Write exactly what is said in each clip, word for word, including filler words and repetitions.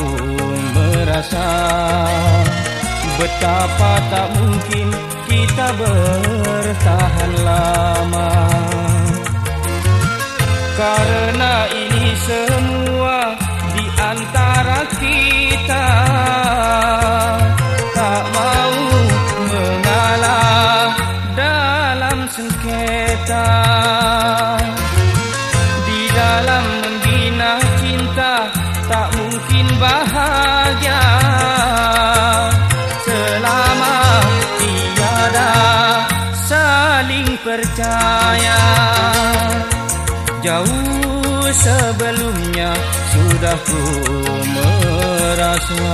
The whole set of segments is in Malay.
merasa betapa tak mungkin kita bertahan lama. Karena ini semua di antara kita, tak mau mengalah dalam sengketa. Di dalam membina cinta tak mungkin bahagia selama tiada saling percaya. Jauh sebelumnya sudah ku merasa.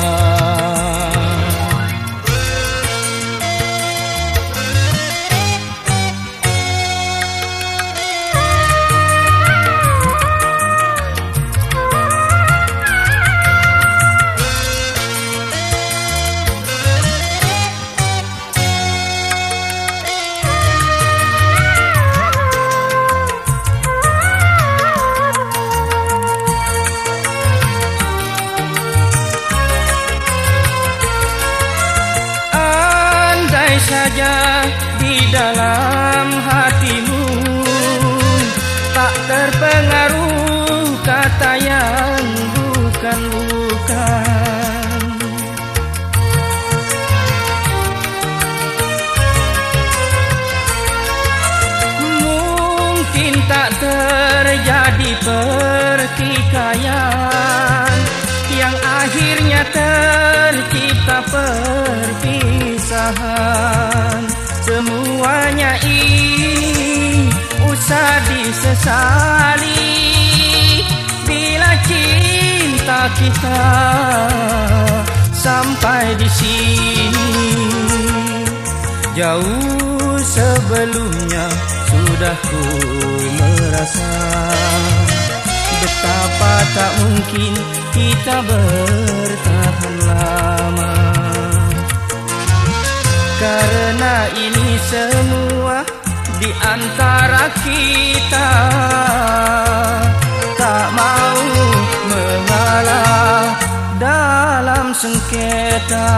Saja di dalam hatimu tak terpengaruh kata yang bukan-bukan. Mungkin tak terjadi pertikaian yang akhirnya tercipta perpisahan. Semuanya ini usah disesali bila cinta kita sampai di sini. Jauh sebelumnya sudah ku merasa betapa tak mungkin kita bertahan lama. Karena ini semua di antara kita, tak mau mengalah dalam sengketa.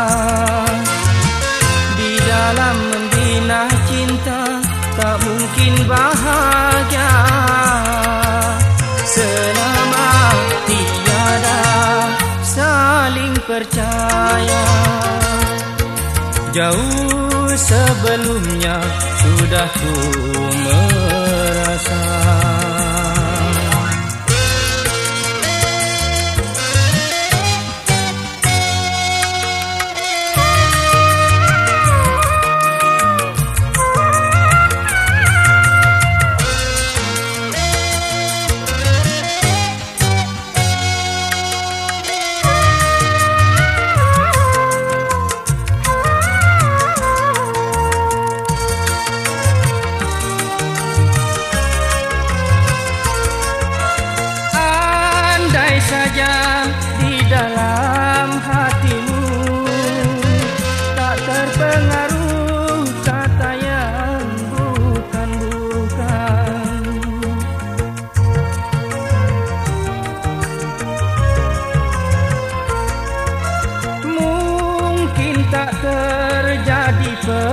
Di dalam membina cinta tak mungkin bahagia selama tiada saling percaya. Jauh sebelumnya sudah ku merasa. Saja di dalam hatimu tak terpengaruh kata yang bukan-bukan. Mungkin tak terjadi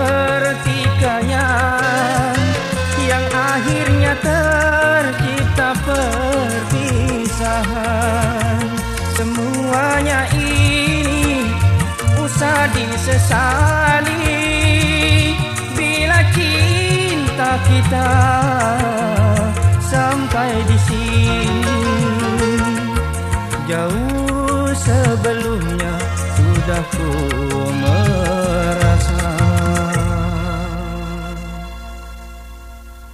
pertikaian yang akhirnya tercipta perpisahan. Semuanya ini usah disesali bila cinta kita sampai di sini. Jauh sebelumnya sudah ku